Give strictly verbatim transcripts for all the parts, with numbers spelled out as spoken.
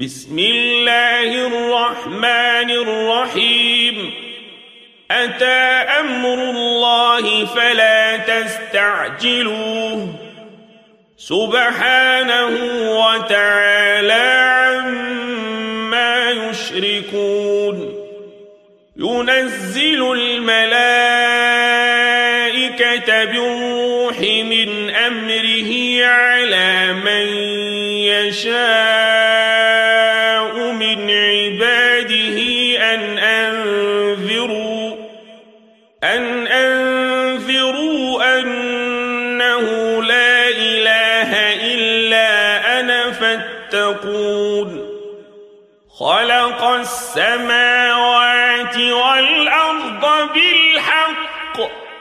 بسم الله الرحمن الرحيم أتى أمر الله فلا تستعجلوه سبحانه وتعالى عما يشركون ينزل الملائكة بالروح من أمره على من يشاء من عباده أن أنذروا أن أنذروا أنه لا إله إلا أنا فاتقون خلق السماوات والأرض بالحق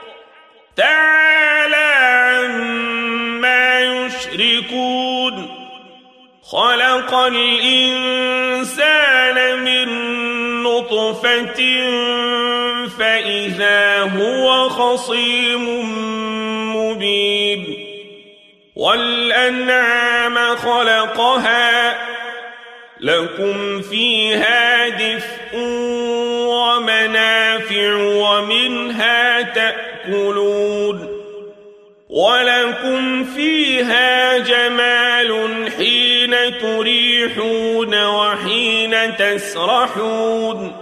تعالى عما يشركون خلق الإنسان من نطفة فإذا هو خصيم مبين والأنعام خلقها لكم فيها دفء ومنافع ومنها تأكلون ولكم فيها جمال حين تريحون وحين تسرحون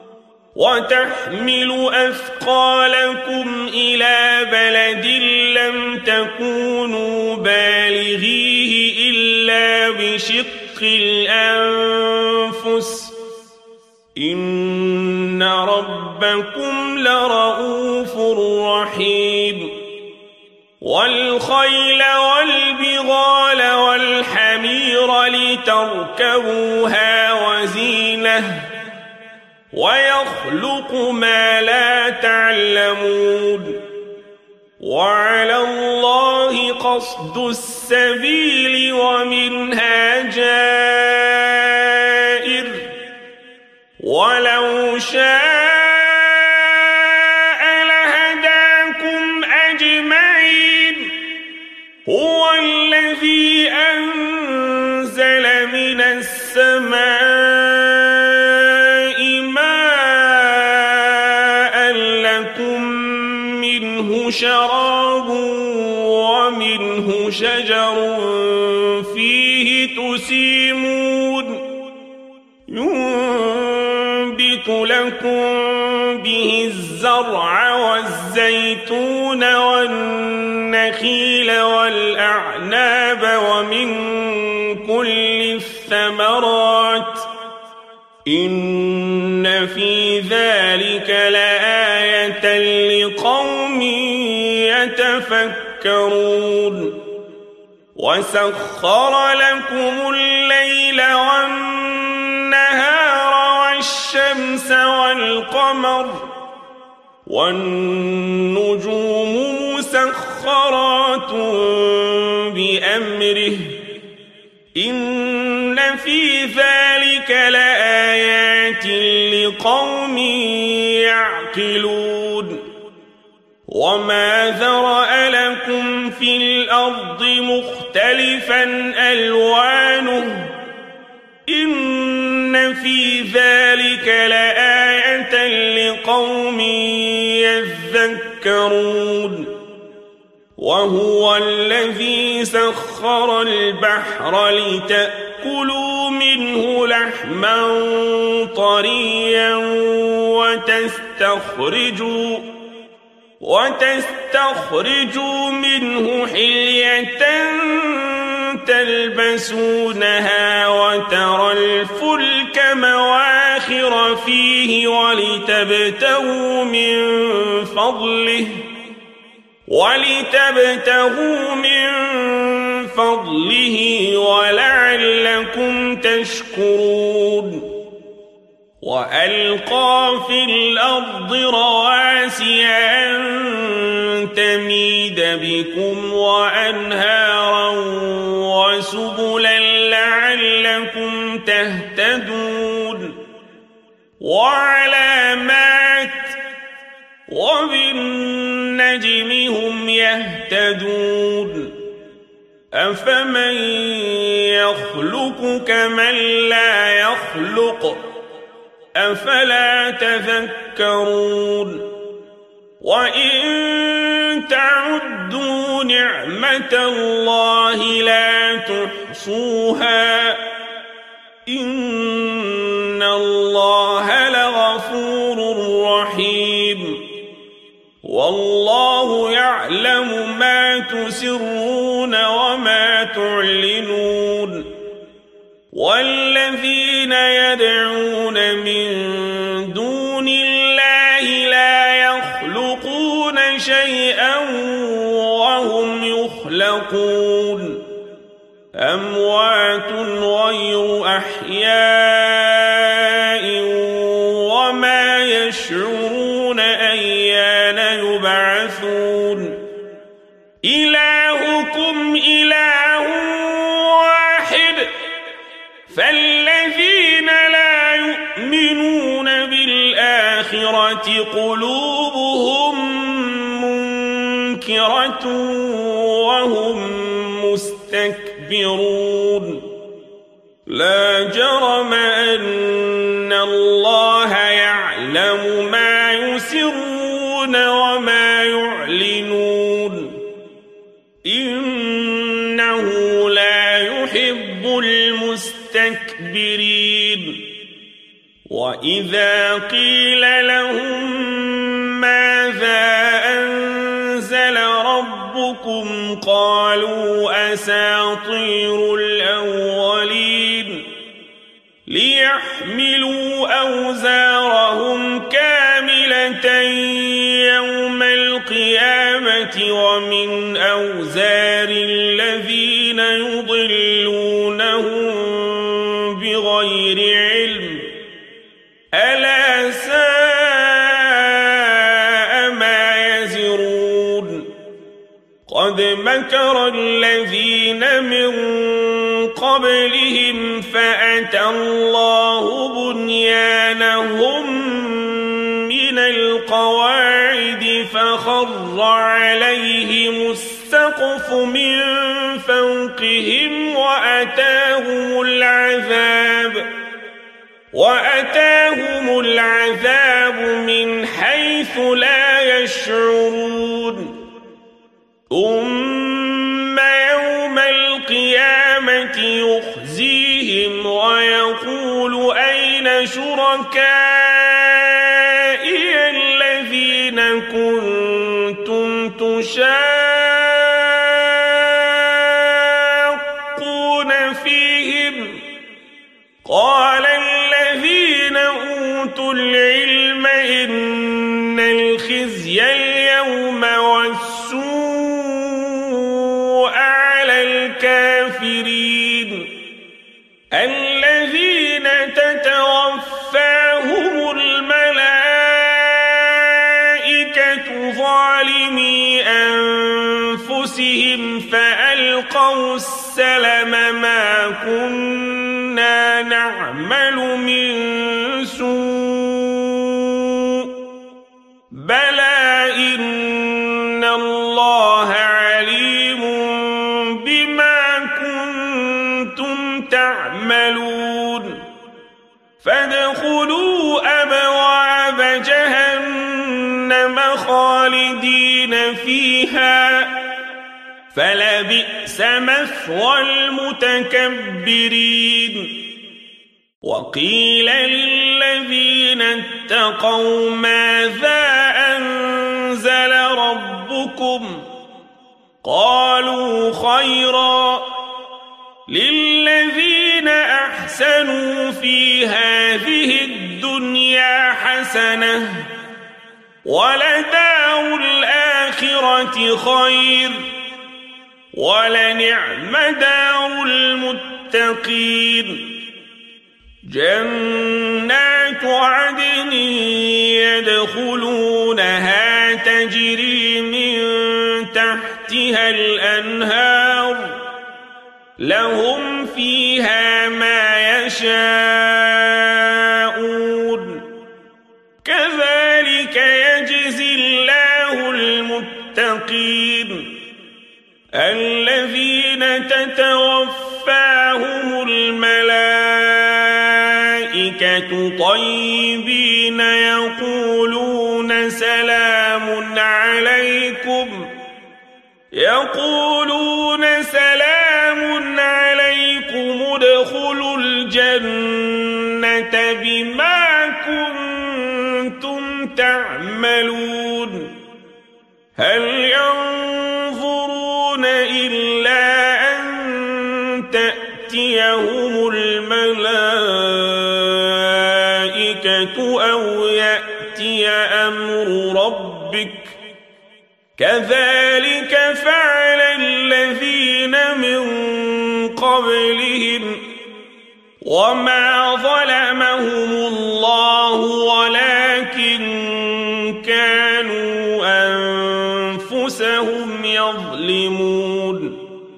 وتحمل أثقالكم إلى بلد لم تكونوا بالغيه إلا بشق الأنفس إن ربكم لرؤوف رحيم والخيل والبغال والحمير لتركبوها وزينة ويخلق ما لا تعلمون وعلى الله قصد السبيل ومنها جائر ولو شاء لهداكم أجمعين هو الذي أنزل من السماء ماء لكم منه شراب ومنه شجر فيه تسيمون ينبت لكم به الزرع والزيتون والنخيل والأعناب ومن كل الثمرات إن في ذلك لآية لقوم يتفكرون وسخر لكم الليل والنهار والشمس والقمر والنجوم مسخرات بأمره إن في ذلك لآيات لقوم يعقلون وما ذرأ لكم في الأرض مختلفا ألوانه إن في ذلك لآية لقوم يذكرون وهو الذي سخر البحر لتأكلوا منه لحما طريا وتستخرجوا وتستخرجوا منه حلية تلبسونها وترى الفلك مواخر فيه ولتبتغوا من فضله ولتبتغوا من فضله ولعلكم تشكرون وألقى في الأرض رواسي أن تميد بكم وأنهارا وسبلا لعلكم تهتدون وعلامات وبالنجم هم يهتدون أفمن يخلق كمن لا يخلق أفلا تذكرون وإن تعدوا نعمة الله لا تحصوها إن الله لغفور رحيم والله يعلم ما تسرون وما تعلنون والذين يدعون من دون الله لا يخلقون شيئا وهم يخلقون أموات غير أحياء وما يشعرون أيان يبعثون إلهكم إله واحد فالذين لا يؤمنون بالآخرة قلوبهم منكرة وهم مستكبرون لا جرم أن الله يعلم ما يسرون وما يعلنون إنه لا يحب المستكبرين وإذا قيل لهم ماذا أنزل ربكم قالوا أساطير الأولين ليحملوا أوزارهم كاملة يوم القيامة ومن أوزار الذين يضلونهم بغير علم ألا ساء ما يزرون قد مكر الذين من قبلهم فأتى الله بنيانهم من القواعد فخر عليهم السقف من فوقهم وأتاهم العذاب وأتاهم العذاب من حيث لا يشعرون ثم يوم القيامة يخزيهم ويقول أين شركائي الذين كنتم تشاقون فيهم قال الذين أوتوا العلم إن الخزي اليوم والسوء على الكافرين الذين تتوفاهم الملائكة ظالمي أنفسهم فألقوا السلم ما كنا نعمل من سوء بلى إن الله عليم بما كنتم تعملون فادخلوا أبواب جهنم خالدين فيها فلبئس مثوى المتكبرين وقيل للذين اتقوا ماذا أنزل ربكم قالوا خيرا للذين أحسنوا في هذه الدنيا حسنة ولدار الآخرة خير ولنعم دار المتقين جنات عدن يدخلونها تجري من تحتها الأنهار لهم فيها ما يشاءون كذلك يجزي الله المتقين الذين الملائكة طيبين يقولون سلام عليكم يقولون سلام عليكم ادخلوا الجنة بما كنتم تعملون هل ينظرون إلا أن تأتيهم الملائكة أو يأتي أمر ربك كذلك فعل الذين من قبلهم وما ظلمهم الله ولكن كانوا أنفسهم يظلمون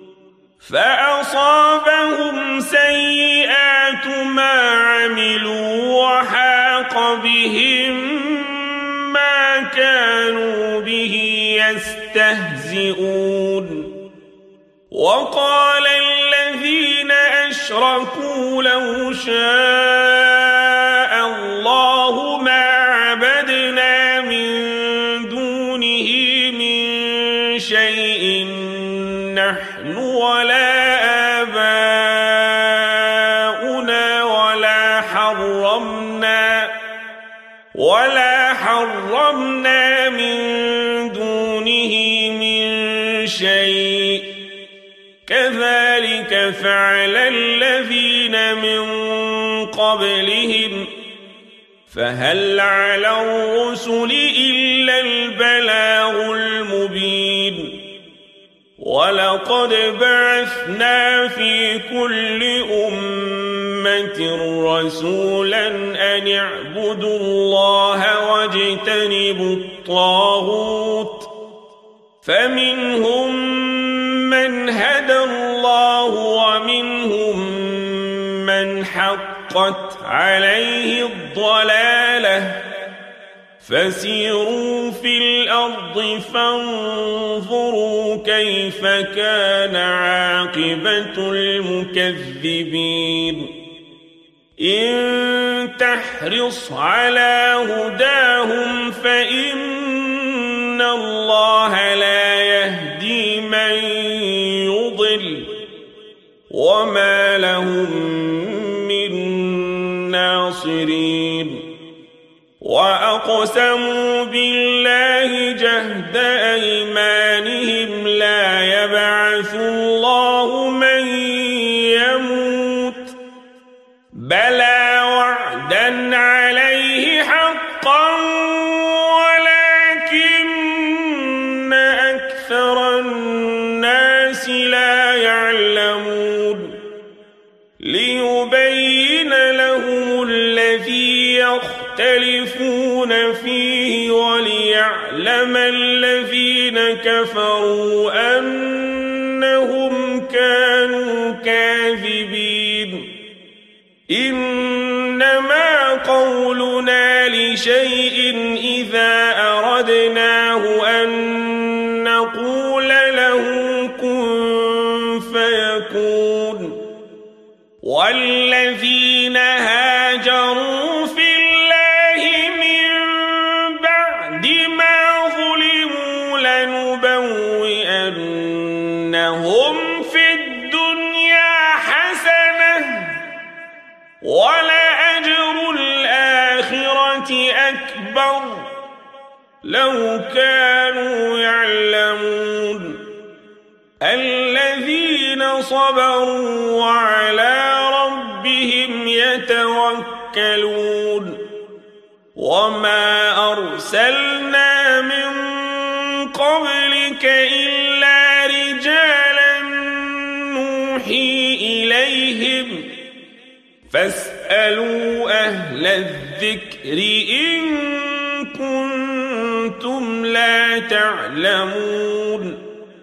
فأصابهم سيئات ما عملوا وحاق بهم ما كانوا به يستهزئون وقال الذين أشركوا لو شاء الله ما عبدنا من دونه من شيء نحن ولا آباؤنا ولا حرمنا ولا حرمنا من دونه من شيء كذلك فعل الذين من قبلهم فهل على الرسل إلا البلاغ المبين ولقد بعثنا في كل أمة رسولا أن اعبدوا الله واجتنبوا الطاغوت فمنهم من هدى الله ومنهم من حقت عليه الضلالة فسيروا في الأرض فانظروا كيف كان عاقبة المكذبين إن تحرص على هداهم فإن الله لا يهدي من يضل وما لهم من ناصرين وأقسموا بالله جهد أيمانهم لا يبعث الله من يموت بلى وعدا عليه حقا ولكن أكثر الناس لا يعلمون ليبين لهم الذي يختلفون فيه وليعلم الذين كفروا أنهم كانوا كاذبين إنما قولنا لشيء إذا أردناه أن نقول له كن فيكون والذين هاجروا في الله من بعد ما ظلموا لنبوئنهم في الدنيا حسنة ولأجر الآخرة أكبر لو كانوا يعلمون الذين صبروا وعلى ربهم يتوكلون وما أرسلنا من قبلك إلا رجالا نوحي إليهم فاسألوا أهل الذكر إن كنتم لا تعلمون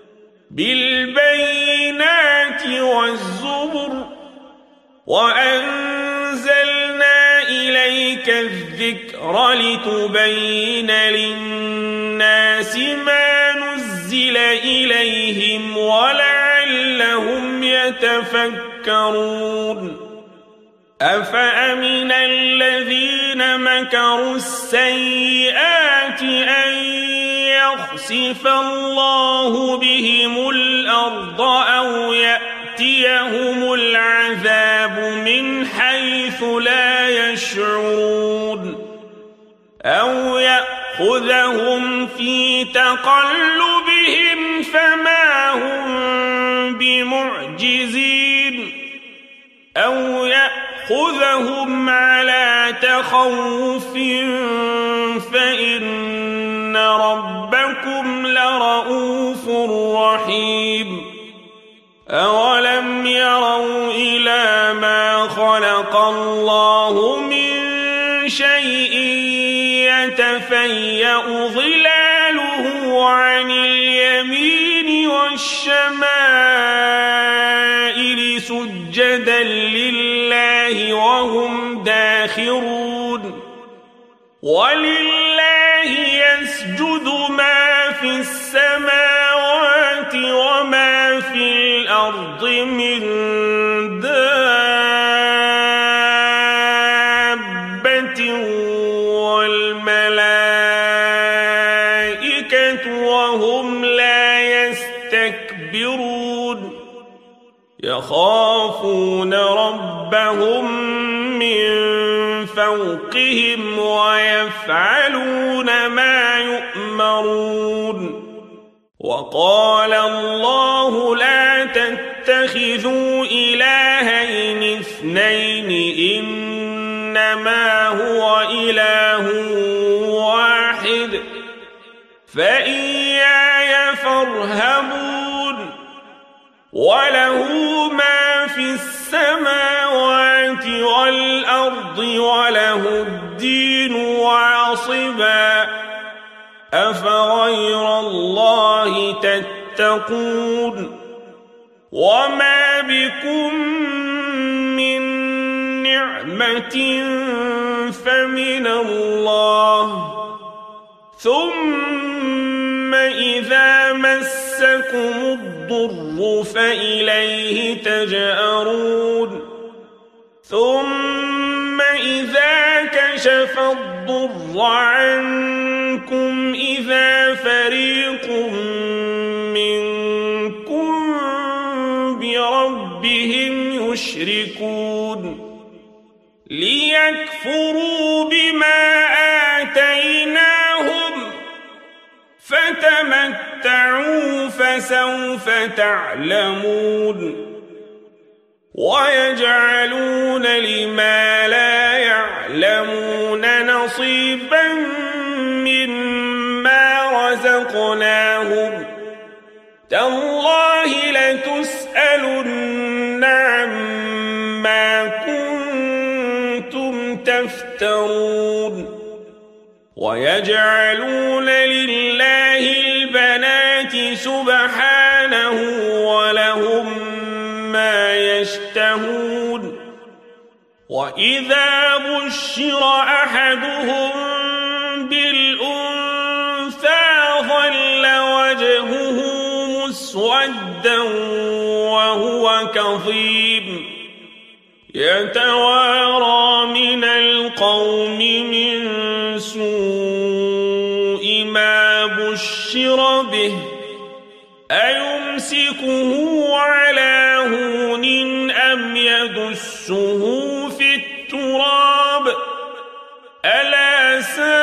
بالبينات والزبر وأنزلنا إليك الذكر لتبين للناس ما نزل إليهم ولعلهم يتفكرون أفأمن الذين مكروا السيئات أن يخسف الله بهم الأرض أو يأتيهم العذاب من حيث لا يشعرون أو يأخذهم في تقلبهم فما هم بمعجزين أو يأخذهم على تخوف فإن ربكم لرؤوف رحيم أولم يروا إلى ما خلق الله من شيء يتفيأ ظلاله عن اليمين والشمائل سجدا لله وهم داخرون ولله يسجد ما في السماوات وما في الأرض من دابة والملائكة وهم لا يستكبرون يخافون ربهم من فوقهم ويفعلون ما يؤمرون وقال الله لا تتخذوا إلهين اثنين إنما هو إله واحد فإياي فارهبون وله ما في السماوات والأرض وله الدين واصبا أفغير الله تتقون وما بكم من نعمة فمن الله ثم إذا مسكم الضر فإليه تجأرون ثم إذا كشف الضر عنكم إذا فريق منكم بربهم يشركون ليكفروا بما آتيناهم فتمتعوا فسوف تعلمون ويجعلون لما لا يعلمون نصيبا مما رزقناهم تالله لتسألن عما كنتم تفترون ويجعلون لله البنات سبحانه ولهم ما يشتهون وإذا بشر أحدهم بالأنثى ظل وجهه مسودا وهو كظيم يتوارى من القوم من سوء ما بشر به أيمسكه على هون أم يدسه في التراب ألا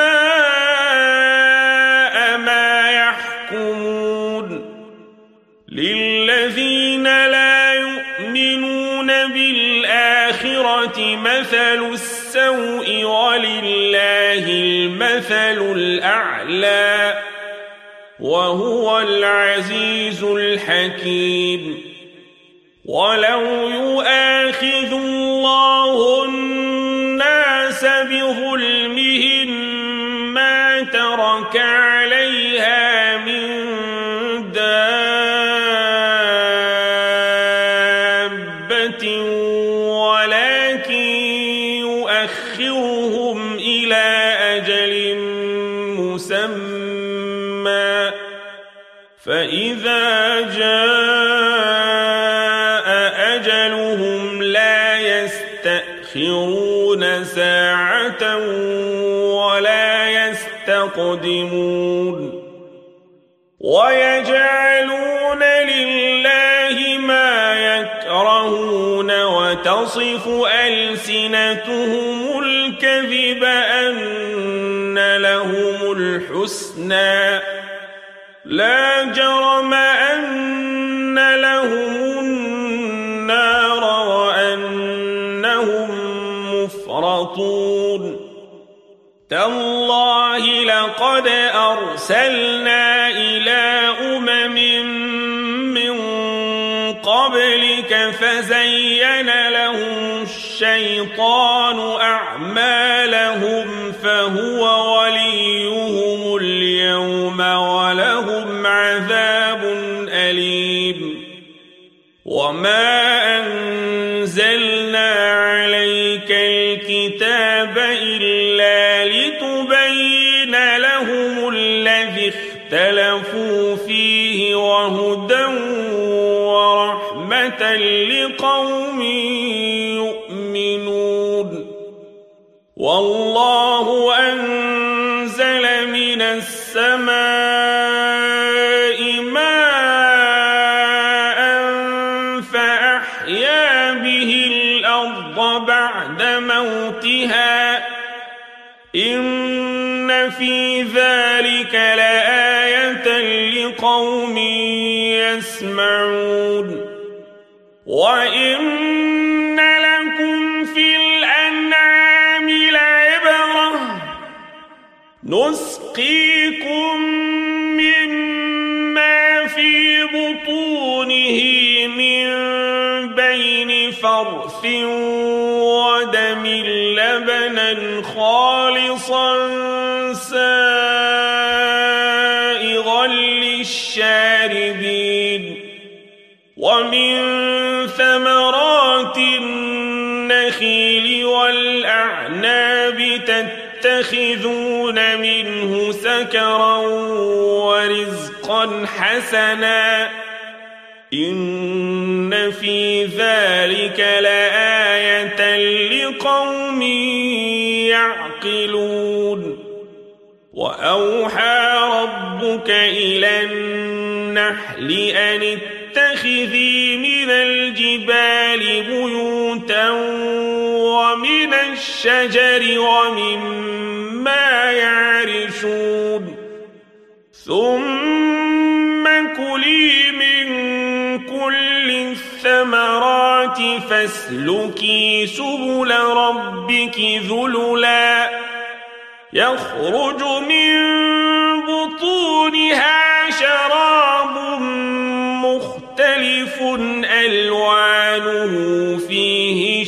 ساء ما يحكمون للذين لا يؤمنون بالآخرة مثل السوء ولله المثل الأعلى وهو العزيز الحكيم ولو يؤاخذ الله الناس بظلمهم ما ترك عليها من دابة ولكن يؤخرهم إلى أجل مسمى فإذا جاء أجلهم لا يستأخرون ساعة ولا يستقدمون ويجعلون لله ما يكرهون وتصف ألسنتهم الكذب أن لهم الحسنى لا جرم أن لهم النار وأنهم مفرطون تالله لقد أرسلنا إلى أمم من قبلك فزين لهم الشيطان أعمالهم فهو وليهم اليوم ولهم عذاب أليم وما أنزلنا عليك الكتاب إلا لتبين لهم الذي اختلفوا فيه وهدى ورحمة لقوم يؤمنون والله أنزل من السماء ماء فأحيا به الأرض بعد موتها إن في ذلك لآية لقوم يسمعون وإن لكم في الأنعام لعبرة نسقيكم مما في بطونه من بين فرث ودم لبنا خالصا سائغا للشاربين ومن ثمرات النخيل والأعناب تتخذون منه سكرا ورزقا حسنا إن في ذلك لآية لقوم يعقلون وأوحى ربك إلى النحل أن اتخذي من الجبال بيوتا ومن الشجر ومما يعرشون ثم كلي من كل الثمرات فاسلكي سبل ربك ذللا يخرج من بطونها شراب مختلف ألوانه فيه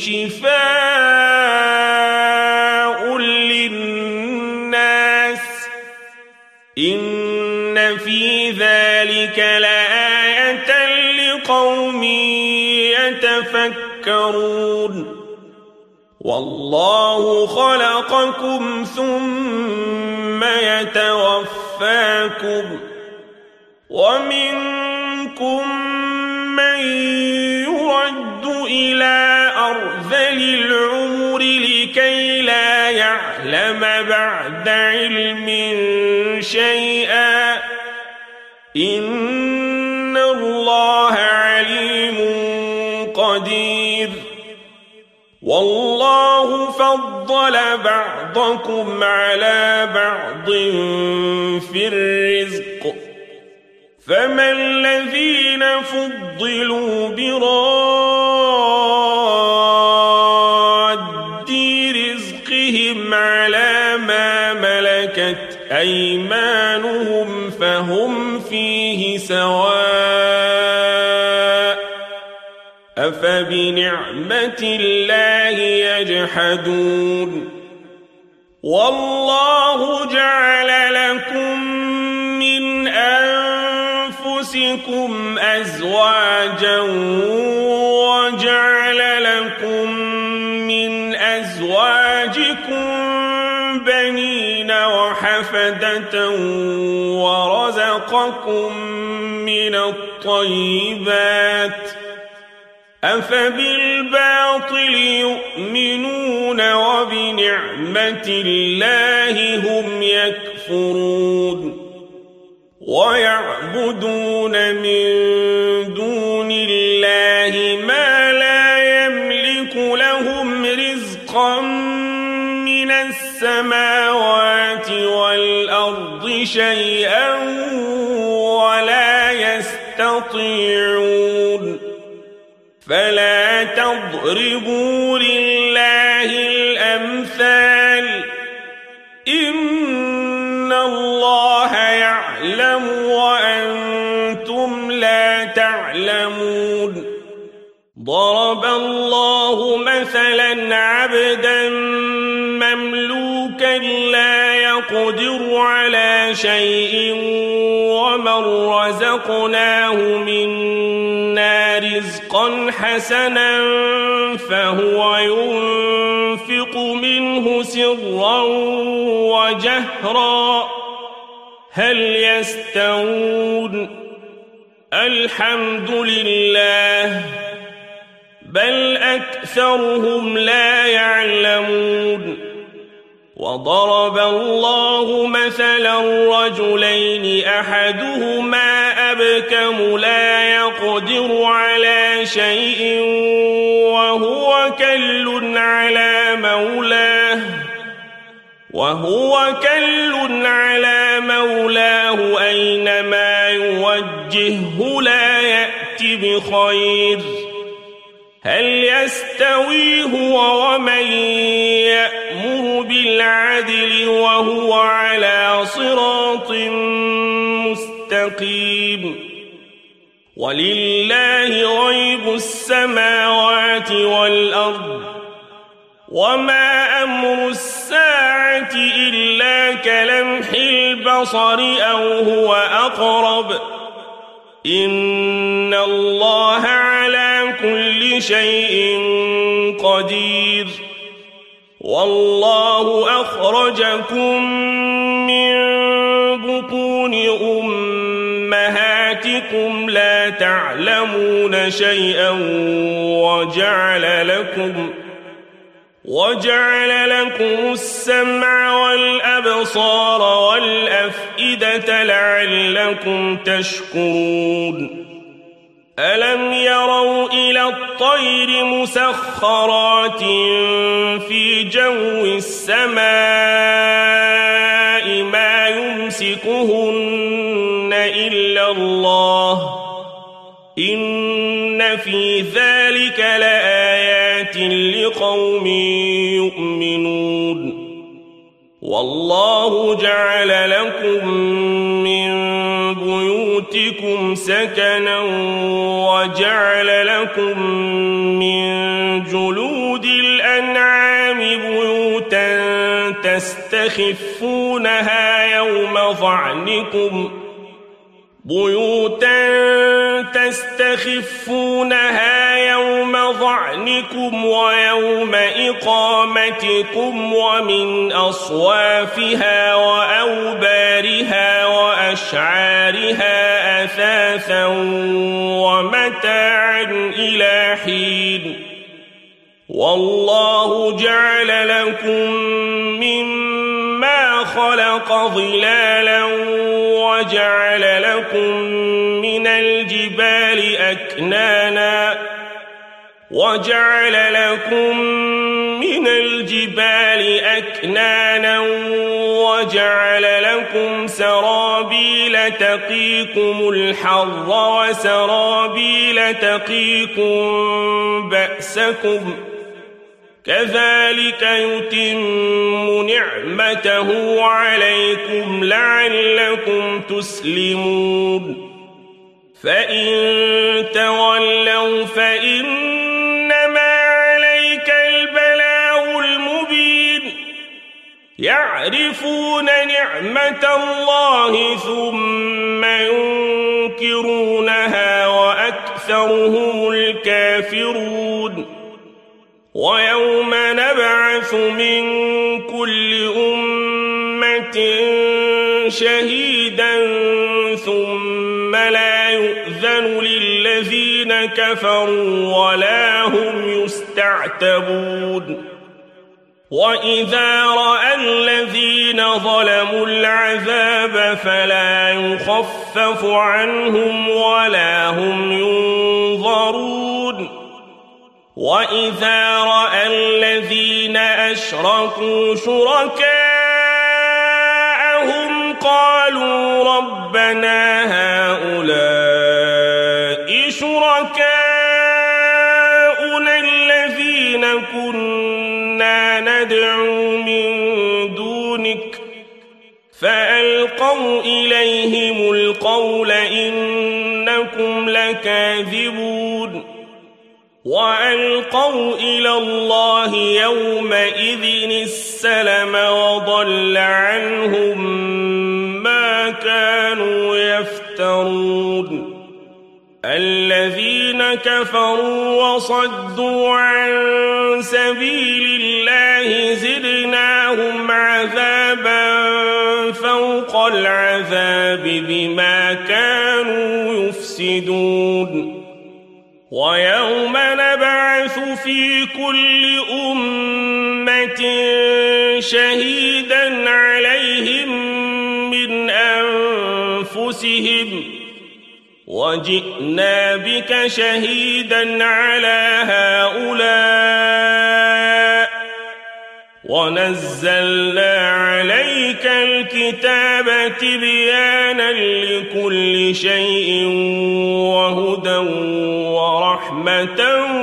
شفاء للناس إن في ذلك لآية لقوم يتفكرون والله خلقكم ثم يتوفاكم ومنكم من يرد إلى أرذل العمر لكي لا يعلم بعد علم شيئا إن الله عليم قدير والله فضل بعضكم على بعض في الرزق فما الذين فضلوا براد رزقهم على ما ملكت أيمانهم فهم فيه سواء أفبنعمة الله يجحدون والله جعل لكم من أنفسكم أزواجا وجعل لكم من أزواجكم بنين وحفدة ورزقكم من الطيبات أفبالباطل يؤمنون وبنعمة الله هم يكفرون ويعبدون من دون الله ما لا يملك لهم رزقا من السماوات والأرض شيئا ولا يستطيعون فلا تضربوا لله الأمثال إن الله يعلم وأنتم لا تعلمون ضرب الله مثلا عبدا مملوكا لا يقدر على شيء ومن رزقناه منا رزقا حسنا فهو ينفق منه سرا وجهرا هل يستوون الحمد لله بل أكثرهم لا يعلمون وضرب الله مثلا رجلين أحدهما أبكم لا يقدر على شيء وهو كل على مولاه وهو كل على مولاه أينما يوجهه لا يأتي بخير هل يستوي هو ومن يأمر بالعدل وهو على صراط مستقيم ولله غيب السماوات والأرض وما أمر الساعة إلا كلمح البصر أو هو أقرب إن الله على كل شيء قدير والله أخرجكم من بطون أمهاتكم لا تعلمون شيئا وجعل لكم وجعل لكم السمع والأبصار والأفئدة لعلكم تشكرون ألم يروا إلى الطير مسخرات في جو السماء ما يمسكهن إلا الله إن في ذلك لآيات لقوم يؤمنون والله جعل لكم من بيوتكم سكنا وجعل لكم من جلود الأنعام بيوتا تستخفونها يوم ظعنكم بيوتا تستخفونها يوم ظعنكم ويوم إقامتكم ومن أصوافها وأوبارها وأشعارها أثاثا ومتاعا إلى حين والله جعل لكم مما خلق ظلالا وجعل لكم من الجبال أكنانا وجعل لكم من الجبال أكنانا وجعل لكم سرابيل تقيكم الحر وسرابيل تقيكم بأسكم كذلك يتم نعمته عليكم لعلكم تسلمون فإن تولوا فإنما عليك البلاغ المبين يعرفون نعمة الله ثم ينكرونها وأكثرهم الكافرون ويوم نبعث من كل أمة شهيدا ثم لا يؤذن للذين الذين كفروا ولا هم يستعتبون وإذا رأى الذين ظلموا العذاب فلا يخفف عنهم ولا هم ينظرون وإذا رأى الذين أشركوا شركاءهم قالوا ربنا هؤلاء شركاؤنا الذين كنا ندعو من دونك فألقوا إليهم القول إنكم لكاذبون وألقوا إلى الله يومئذ السلم وضل عنهم ما كانوا يفترون الذين كفروا وصدوا عن سبيل الله زدناهم عذابا فوق العذاب بما كانوا يفسدون ويوم نبعث في كل أمة شهيدا عليهم من أنفسهم وجئنا بك شهيدا على هؤلاء ونزلنا عليك الكتاب تبيانا لكل شيء وهدى ورحمة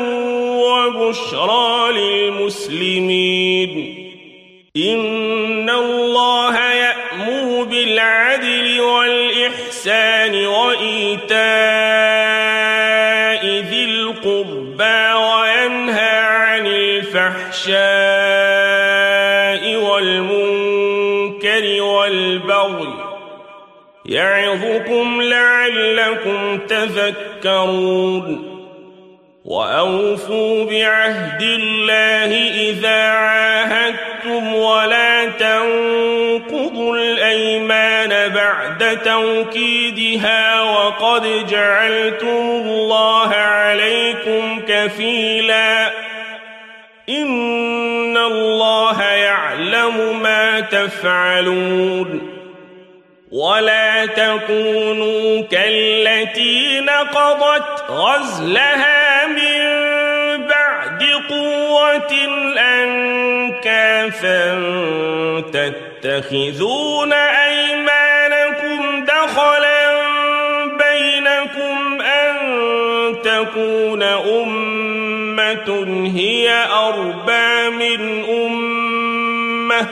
وبشرى للمسلمين إن الله يأمر بالعدل والإحسان وإيتاء ذي القربى وينهى عن الفحشاء والمنكر والبغي يعظكم لعلكم تذكرون وأوفوا بعهد الله إذا عاهدتم ولا تنقضوا الأيمان بعد توكيدها وقد جعلتم الله عليكم كفيلا إن الله يعلم ما تفعلون ولا تكونوا كالتي نقضت غزلها من بعد قوة أنكاثا تتخذون أيمانكم دخلا بينكم أن تكون أمة هي أربى من أمة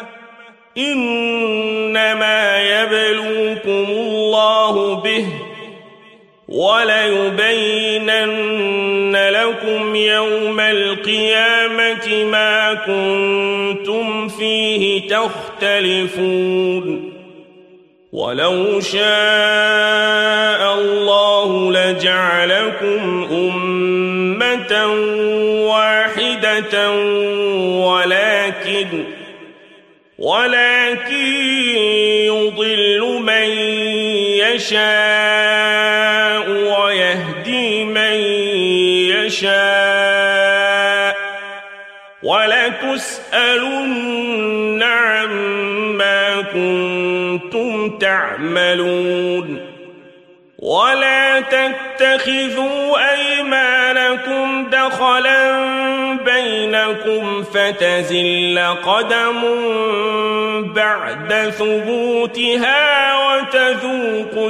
إنما يبلوكم الله به وليبينن لكم يوم القيامة ما كنتم فيه تختلفون ولو شاء الله لجعلكم أمة واحدة ولكن ولكن يضل من يشاء ويهدي من يشاء ولتسألن عما كنتم تعملون ولا تتخذوا أيمانكم دخلا بينكم فتزل قدم بعد ثبوتها وتذوقوا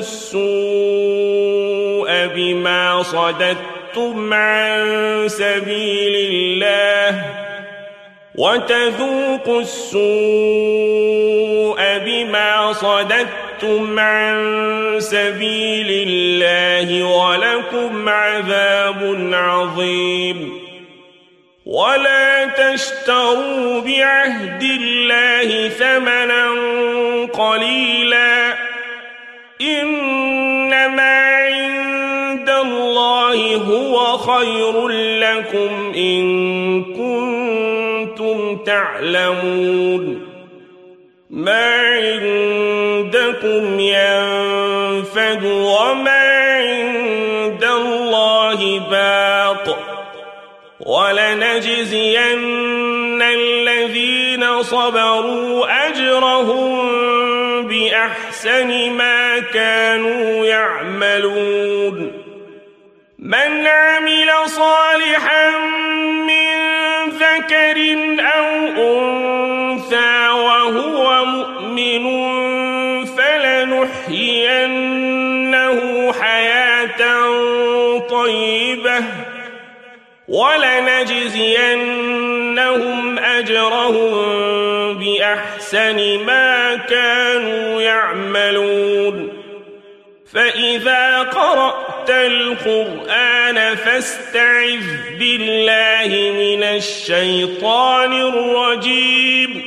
السوء بما صددتم عن سبيل الله وتذوقوا السوء بما صددتم عن سبيل الله ولكم عذاب عظيم ولا تشتروا بعهد الله ثمنا قليلا إنما عند الله هو خير لكم إن كنتم تعلمون ما عندكم ينفد وما عند الله وفاق ولنجزين الذين صبروا أجرهم بأحسن ما كانوا يعملون من عمل صالحا من ذكر أو أنثى وهو مؤمن فلنحيينه حياة طيبة ولنجزينهم أجرهم بأحسن ما كانوا يعملون فإذا قرأت القرآن فاستعذ بالله من الشيطان الرجيم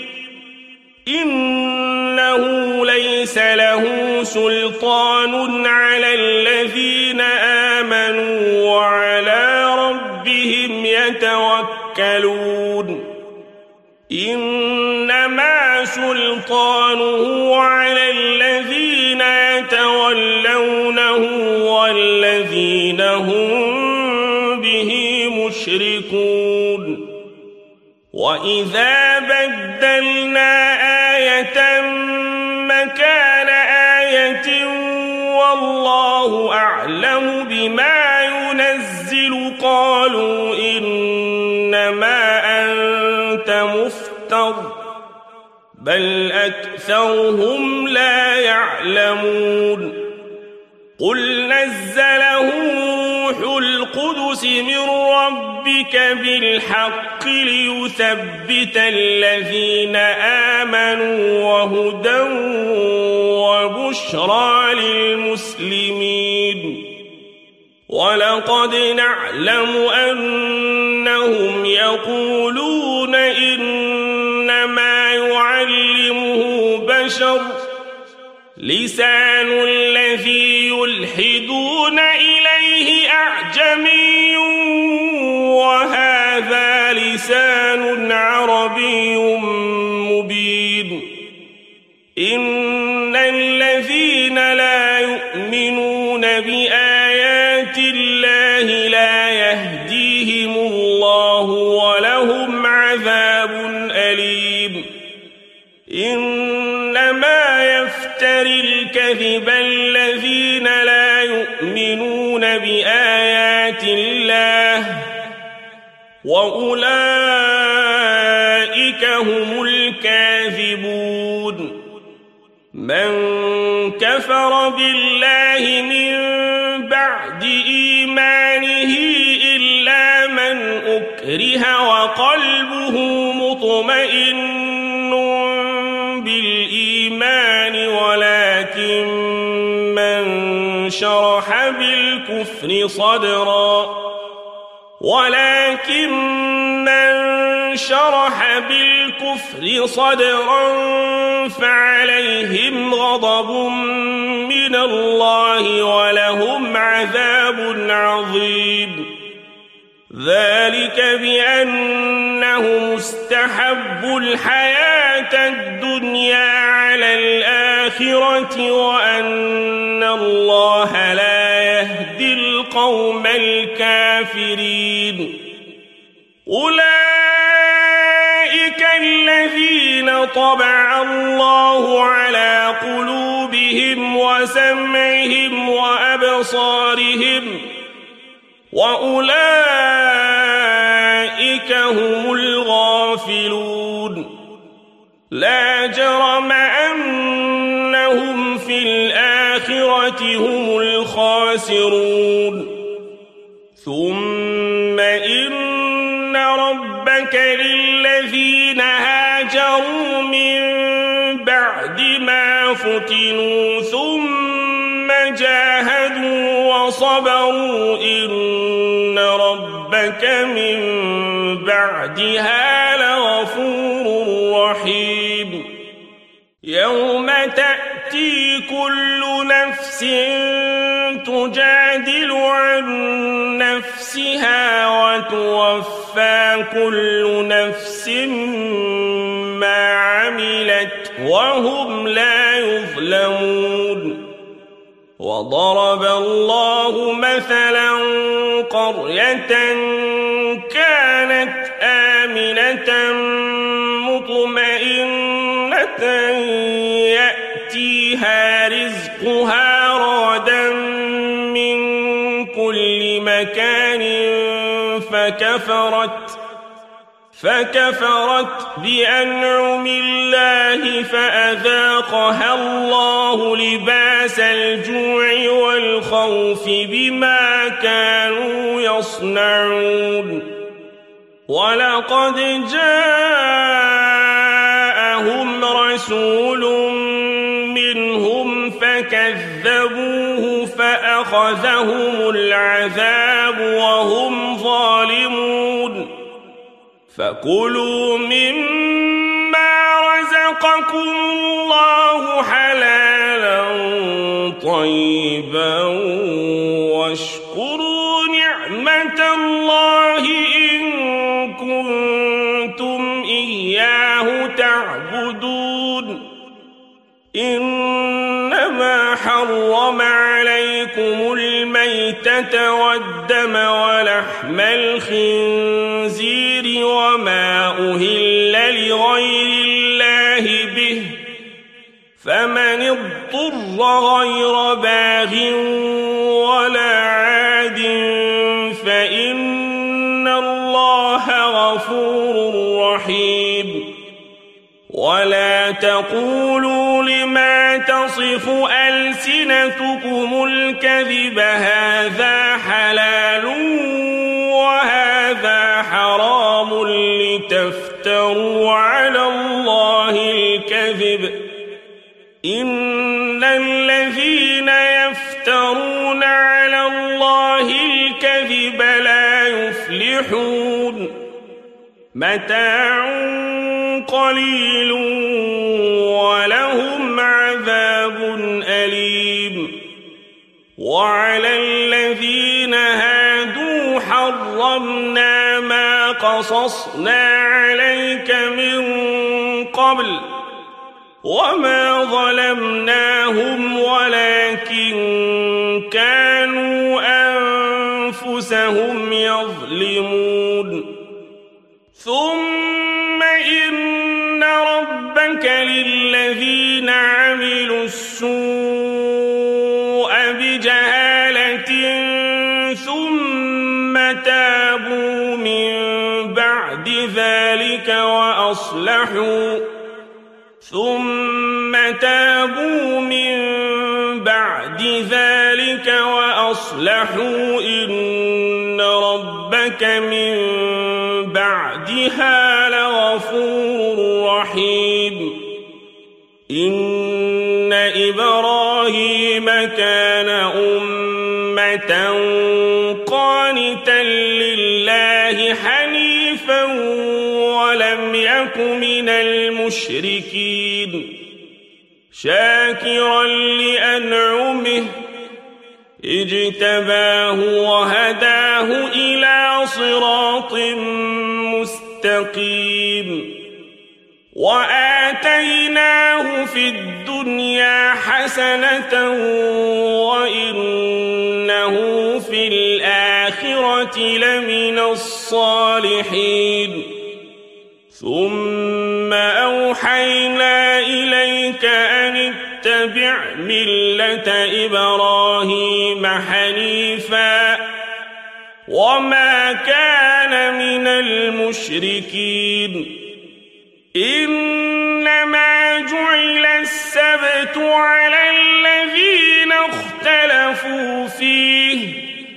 إنه ليس له سلطان على الذين آمنوا وعلى ربهم يتوكلون إنما سلطانه على الذين يتولونه والذين هم به مشركون وإذا بدلنا آية مكان آية والله أعلم بما ينزل قالوا إنما أنت مفتر بل أكثرهم لا يعلمون قل نزله روح القدس من ربك بالحق ليثبت الذين آمنوا وهدى وبشرى للمسلمين ولقد نعلم أنهم يقولون إنما يعلمه بشر لسان الذي يلحدون إليه أعجمي وهذا لسان عربي مبين إن الذين لا يؤمنون بآيات الله لا يهديهم الله ولهم عذاب أليم إنما يفتري الكذب الذين لا يؤمنون بآيات الله وأولئك هم الكاذبون من كفر بالله من بعد إيمانه إلا من أكره وقلبه مطمئن بالإيمان ولكن من شرح بالكفر صدرا ولكن من شرح بالكفر صدرا فعليهم غضب من الله ولهم عذاب عظيم ذلك بأنهم استحبوا الحياة الدنيا على الآخرة وأن الله لا يهدي القوم الكافرين أولئك الذين طبع الله على قلوبهم وسمعهم وأبصارهم وأولئك هم الغافلون لا جرم أنهم في الآخرة هم الخاسرون ثم إن ربك للذين هاجروا من بعد ما فتنوا ثم جاهدوا وصبروا إن ربك من بعدها لغفور رحيم يوم تأتي كل نفس تجادل عن نفسها وتوفى كل نفس ما عملت وهم لا يظلمون وضرب الله مثلا قرية كانت آمنة مطمئنة يأتيها رزقها رغدا من كل مكان فكفرت فكفرت بأنعم الله فأذاقها الله لباس الجوع والخوف بما كانوا يصنعون ولقد جاءهم رسول منهم فكذبوه فأخذهم العذاب وهم ظالمون فكلوا مما رزقكم الله حلالا طيبا واشكروا نعمة الله إن كنتم إياه تعبدون إنما حرم عليكم الميتة والدم ولحم الخنزير وما أهل لغير الله به فمن اضطر غير باغ ولا عاد فإن الله غفور رحيم ولا تقولوا لما تصف ألسنتكم الكذب هذا حلال وهذا حرام لتفتروا على الله الكذب إن الذين يفترون على الله الكذب لا يفلحون متاع قليل ولهم عذاب أليم وعلى الذين هادوا حرمنا ما قصصنا عليك من قبل وما ظلمناهم ولكن كانوا أنفسهم يظلمون ثم إن ربك للذين عملوا السوء بجهالة ثم تابوا من بعد ذلك وأصلحوا ثم تابوا من بعد ذلك وأصلحوا إن ربك من بعدها لغفور رحيم إن إبراهيم كان أمة قانتا لله حنيفا ولم يك من المشركين شاكرا لأنعمه اجتباه وهداه إلى صراط مستقيم وآتيناه في الدنيا حسنة وإنه في الآخرة لمن الصالحين ثم أوحينا إليك أن اتبع ملة إبراهيم حنيفا وما كان من المشركين إنما جعل السبت على الذين اختلفوا فيه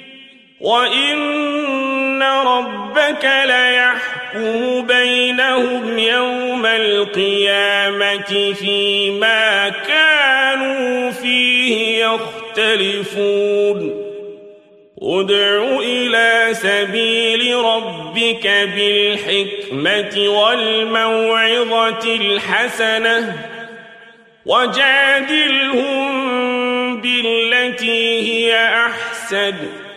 وإن ربك ليحكم بينهم يوم القيامة فيما كانوا فيه يختلفون ادع إلى سبيل ربك بالحكمة والموعظة الحسنة وجادلهم بالتي هي أحسن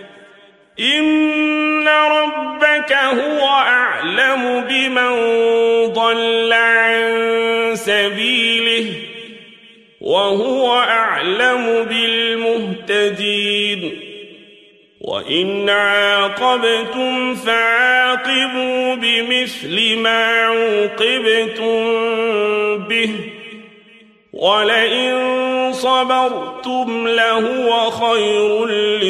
إن ربك هو أعلم بمن ضل عن سبيله وهو أعلم بالمهتدين وإن عاقبتم فعاقبوا بمثل ما عوقبتم به ولئن صبرتم لهو خير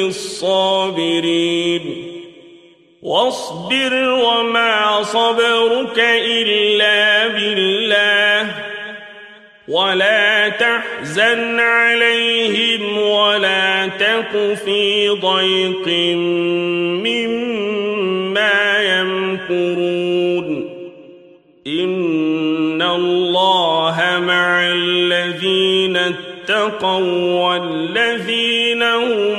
للصابرين واصبر وما صبرك إلا بالله ولا تحزن عليهم ولا تك في ضيق مما يمكرون إن الله مع الذين اتقوا والذين هم